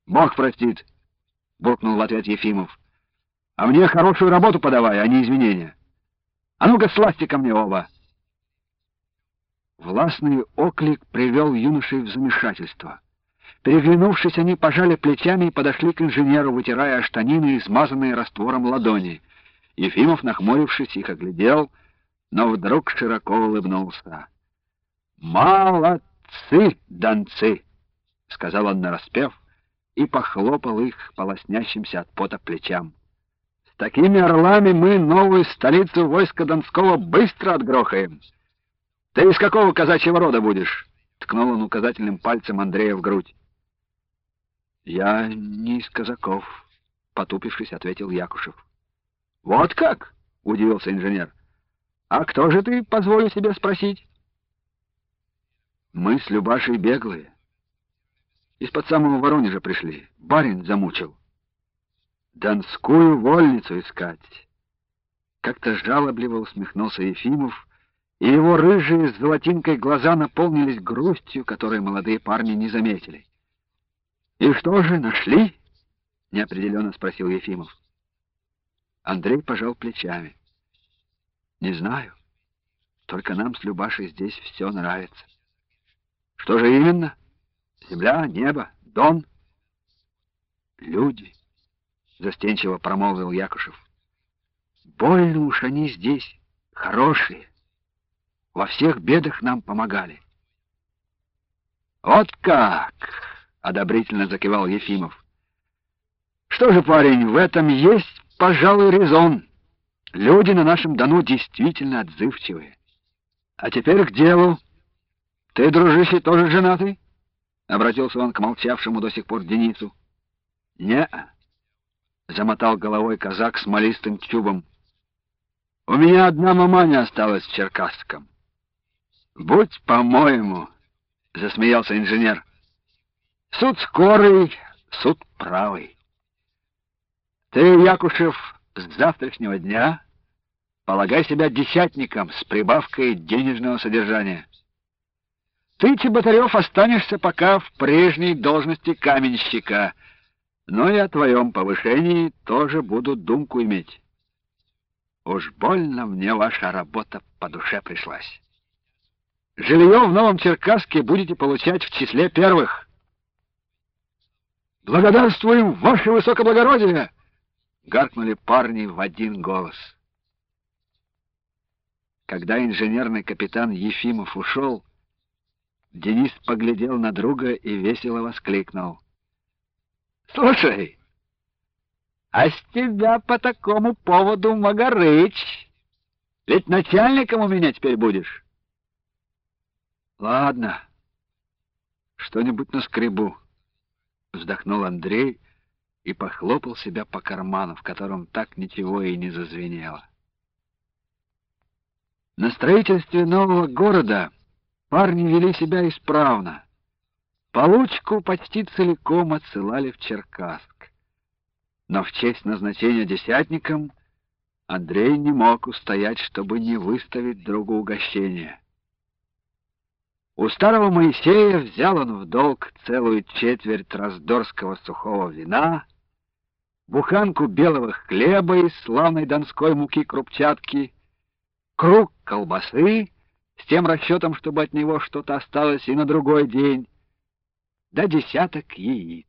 Бог простит, буркнул в ответ Ефимов. А мне хорошую работу подавай, а не извинения. А ну-ка, слазьте ко мне оба. Властный оклик привел юношей в замешательство. Переглянувшись, они пожали плечами и подошли к инженеру, вытирая о штанины, измазанные раствором ладони. Ефимов, нахмурившись, их оглядел, но вдруг широко улыбнулся. «Молодцы, донцы!» — сказал он нараспев и похлопал их по лоснящимся от пота плечам. «С такими орлами мы новую столицу войска Донского быстро отгрохаем. Ты из какого казачьего рода будешь?» — ткнул он указательным пальцем Андрея в грудь. «Я не из казаков», — потупившись, ответил Якушев. «Вот как?» — удивился инженер. «А кто же ты, позволю себе спросить?» «Мы с Любашей беглые. Из-под самого Воронежа пришли. Барин замучил. Донскую вольницу искать». Как-то жалобливо усмехнулся Ефимов, и его рыжие с золотинкой глаза наполнились грустью, которую молодые парни не заметили. «И что же, нашли?» — неопределенно спросил Ефимов. Андрей пожал плечами. «Не знаю. Только нам с Любашей здесь все нравится». «Что же именно? Земля, небо, Дон?» «Люди», — застенчиво промолвил Якушев. «Больно уж они здесь хорошие. Во всех бедах нам помогали». «Вот как!» — одобрительно закивал Ефимов. «Что же, парень, в этом есть, пожалуй, резон. Люди на нашем Дону действительно отзывчивые. А теперь к делу. Ты, дружище, тоже женатый?» — обратился он к молчавшему до сих пор Денису. «Не-а», — замотал головой казак с смолистым чубом. «У меня одна маманя осталась в Черкасском». «Будь по-моему», — засмеялся инженер. «Суд скорый, суд правый. Ты, Якушев, с завтрашнего дня полагай себя десятником с прибавкой денежного содержания. Ты, Чеботарев, останешься пока в прежней должности каменщика, но и о твоем повышении тоже буду думку иметь. Уж больно мне ваша работа по душе пришлась. Жилье в Новом Черкасске будете получать в числе первых». «Благодарствуем, ваше высокоблагородие!» — гаркнули парни в один голос. Когда инженерный капитан Ефимов ушел, Денис поглядел на друга и весело воскликнул: «Слушай, а с тебя по такому поводу Магарыч. Ведь начальником у меня теперь будешь». «Ладно, что-нибудь наскребу», — вздохнул Андрей и похлопал себя по карману, в котором так ничего и не зазвенело. На строительстве нового города парни вели себя исправно. Получку почти целиком отсылали в Черкасск. Но в честь назначения десятником Андрей не мог устоять, чтобы не выставить другу угощение. У старого Моисея взял он в долг целую четверть раздорского сухого вина, буханку белого хлеба из славной донской муки-крупчатки, круг колбасы с тем расчетом, чтобы от него что-то осталось и на другой день, да десяток яиц.